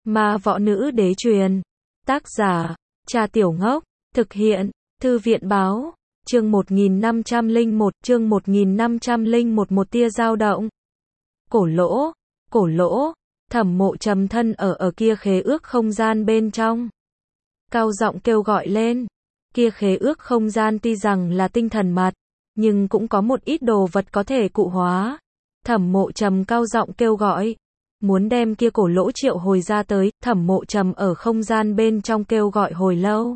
Ma võ nữ đế truyền. Tác giả, Trà Tiểu Ngốc. Thực hiện, Thư viện báo. Chương 1501, chương 1501 một tia dao động. Cổ lỗ, Thẩm Mộ Trầm thân ở kia khế ước không gian bên trong. Cao giọng kêu gọi lên. Kia khế ước không gian tuy rằng là tinh thần mặt, nhưng cũng có một ít đồ vật có thể cụ hóa. Thẩm Mộ Trầm cao giọng kêu gọi. Muốn đem kia cổ lỗ triệu hồi ra tới, Thẩm Mộ Trầm ở không gian bên trong kêu gọi hồi lâu.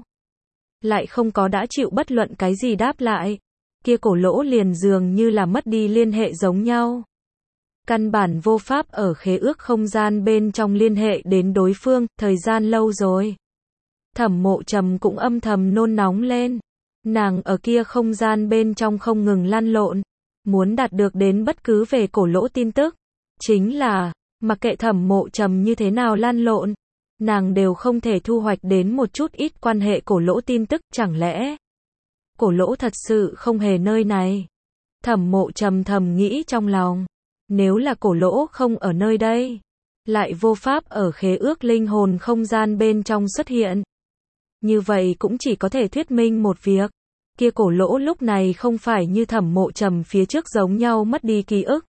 Lại không có đã chịu bất luận cái gì đáp lại. Kia cổ lỗ liền dường như là mất đi liên hệ giống nhau. Căn bản vô pháp ở khế ước không gian bên trong liên hệ đến đối phương, thời gian lâu rồi. Thẩm Mộ Trầm cũng âm thầm nôn nóng lên. Nàng ở kia không gian bên trong không ngừng lăn lộn. Muốn đạt được đến bất cứ về cổ lỗ tin tức. Chính là, mặc kệ Thẩm Mộ Trầm như thế nào lăn lộn, nàng đều không thể thu hoạch đến một chút ít quan hệ cổ lỗ tin tức, chẳng lẽ cổ lỗ thật sự không hề nơi này? Thẩm Mộ Trầm thầm nghĩ trong lòng, nếu là cổ lỗ không ở nơi đây, lại vô pháp ở khế ước linh hồn không gian bên trong xuất hiện, như vậy cũng chỉ có thể thuyết minh một việc, kia cổ lỗ lúc này không phải như Thẩm Mộ Trầm phía trước giống nhau mất đi ký ức,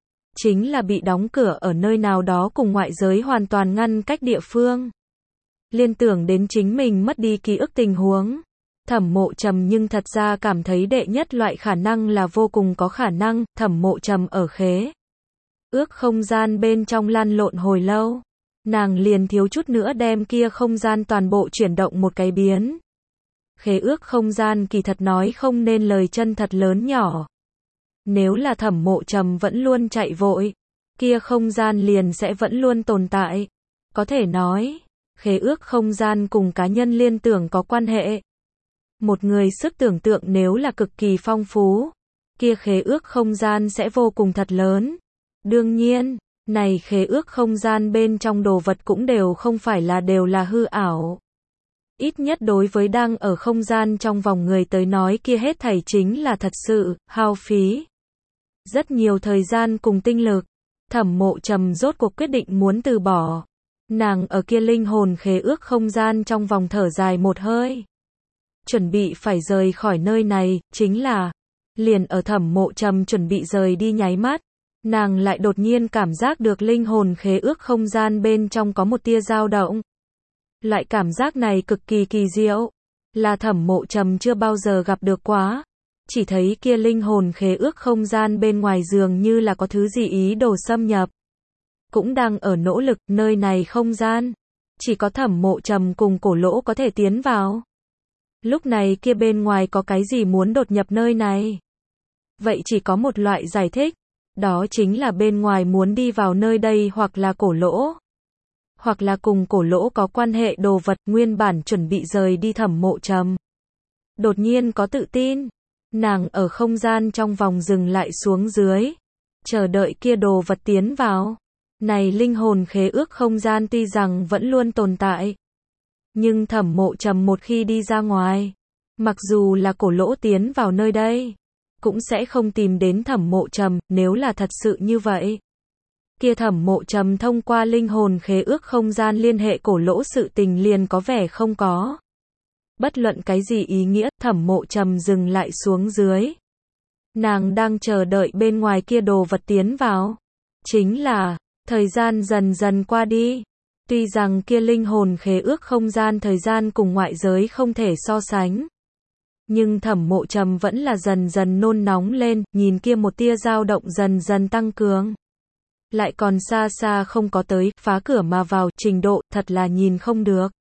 chính là bị đóng cửa ở nơi nào đó cùng ngoại giới hoàn toàn ngăn cách địa phương. Liên tưởng đến chính mình mất đi ký ức tình huống, Thẩm Mộ Trầm nhưng thật ra cảm thấy đệ nhất loại khả năng là vô cùng có khả năng. Thẩm Mộ Trầm ở khế ước không gian bên trong lăn lộn hồi lâu, nàng liền thiếu chút nữa đem kia không gian toàn bộ chuyển động một cái biến. Khế ước không gian kỳ thật nói không nên lời chân thật lớn nhỏ. Nếu là Thẩm Mộ Trầm vẫn luôn chạy vội, kia không gian liền sẽ vẫn luôn tồn tại. Có thể nói, khế ước không gian cùng cá nhân liên tưởng có quan hệ. Một người sức tưởng tượng nếu là cực kỳ phong phú, kia khế ước không gian sẽ vô cùng thật lớn. Đương nhiên, này khế ước không gian bên trong đồ vật cũng đều không phải là đều là hư ảo. Ít nhất đối với đang ở không gian trong vòng người tới nói kia hết thảy chính là thật sự, hao phí rất nhiều thời gian cùng tinh lực. Thẩm Mộ Trầm rốt cuộc quyết định muốn từ bỏ. Nàng ở kia linh hồn khế ước không gian trong vòng thở dài một hơi. Chuẩn bị phải rời khỏi nơi này, chính là, liền ở Thẩm Mộ Trầm chuẩn bị rời đi nháy mắt, nàng lại đột nhiên cảm giác được linh hồn khế ước không gian bên trong có một tia dao động. Loại cảm giác này cực kỳ kỳ diệu, là Thẩm Mộ Trầm chưa bao giờ gặp được quá. Chỉ thấy kia linh hồn khế ước không gian bên ngoài dường như là có thứ gì ý đồ xâm nhập. Cũng đang ở nỗ lực, nơi này không gian. Chỉ có Thẩm Mộ Trầm cùng cổ lỗ có thể tiến vào. Lúc này kia bên ngoài có cái gì muốn đột nhập nơi này? Vậy chỉ có một loại giải thích. Đó chính là bên ngoài muốn đi vào nơi đây hoặc là cổ lỗ. Hoặc là cùng cổ lỗ có quan hệ đồ vật nguyên bản chuẩn bị rời đi Thẩm Mộ Trầm. Đột nhiên có tự tin. Nàng ở không gian trong vòng dừng lại xuống dưới. Chờ đợi kia đồ vật tiến vào. Này linh hồn khế ước không gian tuy rằng vẫn luôn tồn tại. Nhưng Thẩm Mộ Trầm một khi đi ra ngoài. Mặc dù là cổ lỗ tiến vào nơi đây. Cũng sẽ không tìm đến Thẩm Mộ Trầm nếu là thật sự như vậy. Kia Thẩm Mộ Trầm thông qua linh hồn khế ước không gian liên hệ cổ lỗ sự tình liền có vẻ không có. Bất luận cái gì ý nghĩa, Thẩm Mộ Trầm dừng lại xuống dưới. Nàng đang chờ đợi bên ngoài kia đồ vật tiến vào. Chính là, thời gian dần dần qua đi. Tuy rằng kia linh hồn khế ước không gian thời gian cùng ngoại giới không thể so sánh. Nhưng Thẩm Mộ Trầm vẫn là dần dần nôn nóng lên, nhìn kia một tia dao động dần dần tăng cường. Lại còn xa xa không có tới, phá cửa mà vào, trình độ, thật là nhìn không được.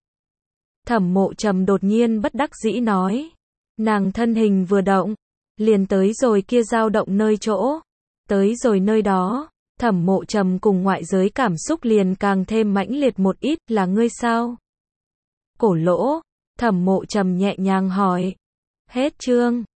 Thẩm Mộ Trầm đột nhiên bất đắc dĩ nói. Nàng thân hình vừa động, liền tới rồi kia dao động nơi chỗ. Tới rồi nơi đó, Thẩm Mộ Trầm cùng ngoại giới cảm xúc liền càng thêm mãnh liệt một ít, là ngươi sao? Cổ lỗ, Thẩm Mộ Trầm nhẹ nhàng hỏi. Hết chương.